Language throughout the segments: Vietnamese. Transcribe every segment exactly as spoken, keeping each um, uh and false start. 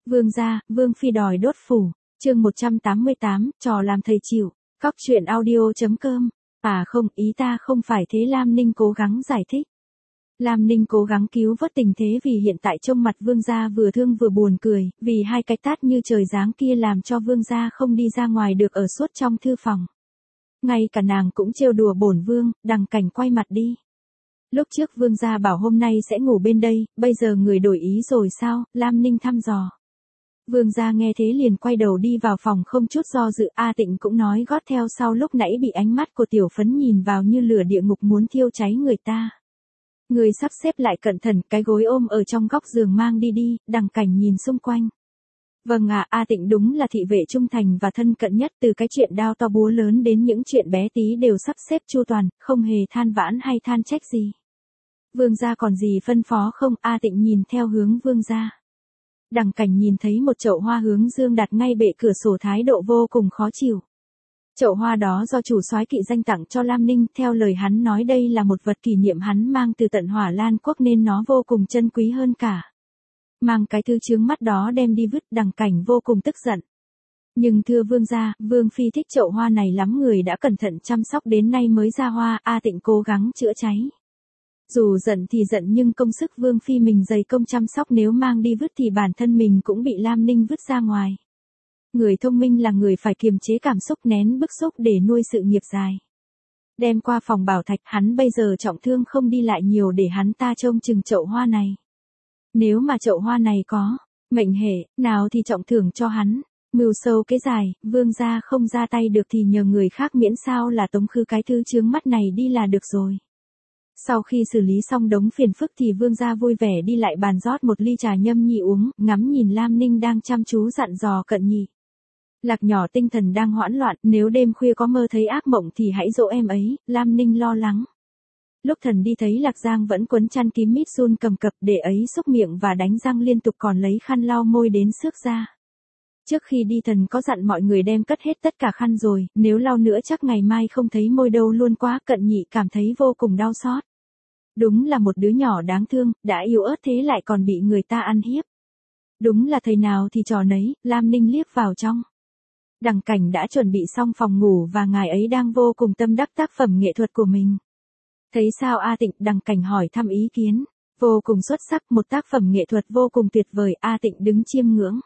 Vương gia, Vương phi đòi đốt phủ, chương một trăm tám mươi tám, trò làm thầy chịu, cóc truyện audio.com. À không, ý ta không phải thế. Lam Ninh cố gắng giải thích. Lam Ninh cố gắng cứu vớt tình thế vì hiện tại trông mặt vương gia vừa thương vừa buồn cười, vì hai cái tát như trời giáng kia làm cho vương gia không đi ra ngoài được ở suốt trong thư phòng. Ngay cả nàng cũng trêu đùa bổn vương. Đằng Cảnh quay mặt đi. Lúc trước vương gia bảo hôm nay sẽ ngủ bên đây, bây giờ người đổi ý rồi sao? Lam Ninh thăm dò. Vương gia nghe thế liền quay đầu đi vào phòng không chút do dự. A Tịnh cũng nói gót theo sau, lúc nãy bị ánh mắt của tiểu phấn nhìn vào như lửa địa ngục muốn thiêu cháy người ta. Người sắp xếp lại cẩn thận, cái gối ôm ở trong góc giường mang đi đi. Đằng Cảnh nhìn xung quanh. Vâng ạ, à, A Tịnh đúng là thị vệ trung thành và thân cận nhất, từ cái chuyện đao to búa lớn đến những chuyện bé tí đều sắp xếp chu toàn, không hề than vãn hay than trách gì. Vương gia còn gì phân phó không? A Tịnh nhìn theo hướng vương gia. Đằng Cảnh nhìn thấy một chậu hoa hướng dương đặt ngay bệ cửa sổ, thái độ vô cùng khó chịu. Chậu hoa đó do chủ soái kỵ danh tặng cho Lam Ninh, theo lời hắn nói đây là một vật kỷ niệm hắn mang từ tận Hỏa Lan quốc nên nó vô cùng chân quý hơn cả. Mang cái thư chướng mắt đó đem đi vứt. Đằng Cảnh vô cùng tức giận. Nhưng thưa vương gia, vương phi thích chậu hoa này lắm, người đã cẩn thận chăm sóc đến nay mới ra hoa. A Tịnh cố gắng chữa cháy. Dù giận thì giận nhưng công sức vương phi mình dày công chăm sóc, nếu mang đi vứt thì bản thân mình cũng bị Lam Ninh vứt ra ngoài. Người thông minh là người phải kiềm chế cảm xúc, nén bức xúc để nuôi sự nghiệp dài. Đem qua phòng bảo thạch, hắn bây giờ trọng thương không đi lại nhiều, để hắn ta trông chừng chậu hoa này. Nếu mà chậu hoa này có mệnh hệ nào thì trọng thưởng cho hắn. Mưu sâu kế dài, vương gia không ra tay được thì nhờ người khác, miễn sao là tống khứ cái thứ chướng mắt này đi là được rồi. Sau khi xử lý xong đống phiền phức thì vương gia vui vẻ đi lại bàn rót một ly trà nhâm nhi uống, ngắm nhìn Lam Ninh đang chăm chú dặn dò cận nhị. Lạc nhỏ tinh thần đang hoãn loạn, nếu đêm khuya có mơ thấy ác mộng thì hãy dỗ em ấy. Lam Ninh lo lắng. Lúc thần đi thấy Lạc Giang vẫn quấn chăn kín mít run cầm cập, để ấy xúc miệng và đánh răng liên tục, còn lấy khăn lau môi đến xước ra. Trước khi đi thần có dặn mọi người đem cất hết tất cả khăn rồi, nếu lau nữa chắc ngày mai không thấy môi đâu luôn quá. Cận nhị cảm thấy vô cùng đau xót. Đúng là một đứa nhỏ đáng thương, đã yếu ớt thế lại còn bị người ta ăn hiếp. Đúng là thầy nào thì trò nấy. Lam Ninh liếc vào trong. Đằng Cảnh đã chuẩn bị xong phòng ngủ và ngài ấy đang vô cùng tâm đắc tác phẩm nghệ thuật của mình. Thấy sao A Tịnh? Đằng Cảnh hỏi thăm ý kiến. Vô cùng xuất sắc, một tác phẩm nghệ thuật vô cùng tuyệt vời. A Tịnh đứng chiêm ngưỡng.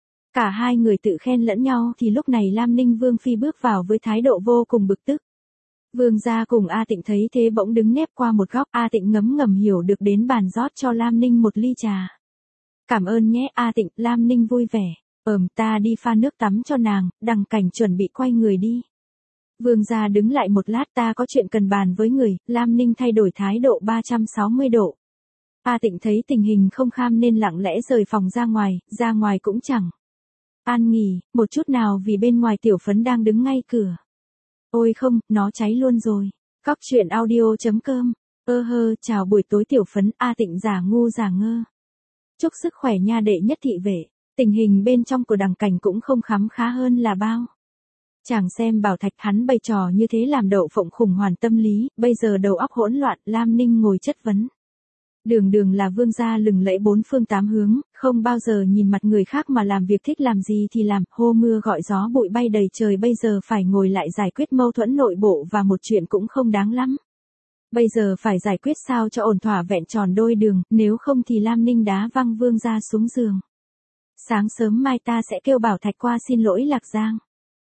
Cả hai người tự khen lẫn nhau thì lúc này Lam Ninh vương phi bước vào với thái độ vô cùng bực tức. Vương gia cùng A Tịnh thấy thế bỗng đứng nép qua một góc. A Tịnh ngấm ngầm hiểu được đến bàn rót cho Lam Ninh một ly trà. Cảm ơn nhé A Tịnh. Lam Ninh vui vẻ. Ờm, ta đi pha nước tắm cho nàng. Đằng Cảnh chuẩn bị quay người đi. Vương gia đứng lại một lát, ta có chuyện cần bàn với người. Lam Ninh thay đổi thái độ ba trăm sáu mươi độ. A Tịnh thấy tình hình không kham nên lặng lẽ rời phòng ra ngoài, ra ngoài cũng chẳng an nghỉ một chút nào vì bên ngoài tiểu phấn đang đứng ngay cửa. Ôi không, nó cháy luôn rồi. Cóc truyện audio.com. Ơ hơ, chào buổi tối tiểu phấn. A Tịnh giả ngu giả ngơ. Chúc sức khỏe nha đệ nhất thị vệ. Tình hình bên trong của Đằng Cảnh cũng không khắm khá hơn là bao. Chàng xem bảo thạch hắn bày trò như thế làm Đậu Phộng khủng hoảng tâm lý, bây giờ đầu óc hỗn loạn. Lam Ninh ngồi chất vấn. Đường đường là vương gia lừng lẫy bốn phương tám hướng, không bao giờ nhìn mặt người khác mà làm việc, thích làm gì thì làm, hô mưa gọi gió bụi bay đầy trời, bây giờ phải ngồi lại giải quyết mâu thuẫn nội bộ và một chuyện cũng không đáng lắm. Bây giờ phải giải quyết sao cho ổn thỏa vẹn tròn đôi đường, nếu không thì Lam Ninh đá văng vương gia xuống giường. Sáng sớm mai ta sẽ kêu bảo thạch qua xin lỗi Lạc Giang.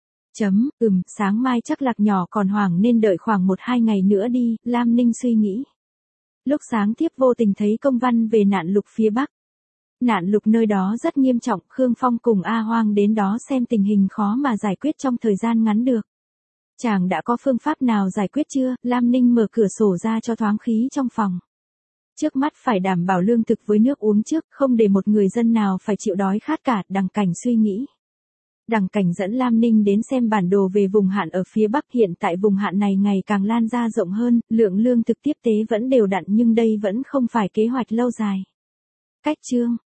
Chấm, ừm, sáng mai chắc Lạc nhỏ còn hoảng nên đợi khoảng một hai ngày nữa đi. Lam Ninh suy nghĩ. Lúc sáng thiếp vô tình thấy công văn về nạn lục phía Bắc. Nạn lục nơi đó rất nghiêm trọng, Khương Phong cùng A Hoang đến đó xem tình hình khó mà giải quyết trong thời gian ngắn được. Chàng đã có phương pháp nào giải quyết chưa? Lam Ninh mở cửa sổ ra cho thoáng khí trong phòng. Trước mắt phải đảm bảo lương thực với nước uống trước, không để một người dân nào phải chịu đói khát cả. Đằng Cảnh suy nghĩ. Đằng Cảnh dẫn Lam Ninh đến xem bản đồ về vùng hạn ở phía Bắc. Hiện tại vùng hạn này ngày càng lan ra rộng hơn, lượng lương thực tiếp tế vẫn đều đặn nhưng đây vẫn không phải kế hoạch lâu dài. Cách chương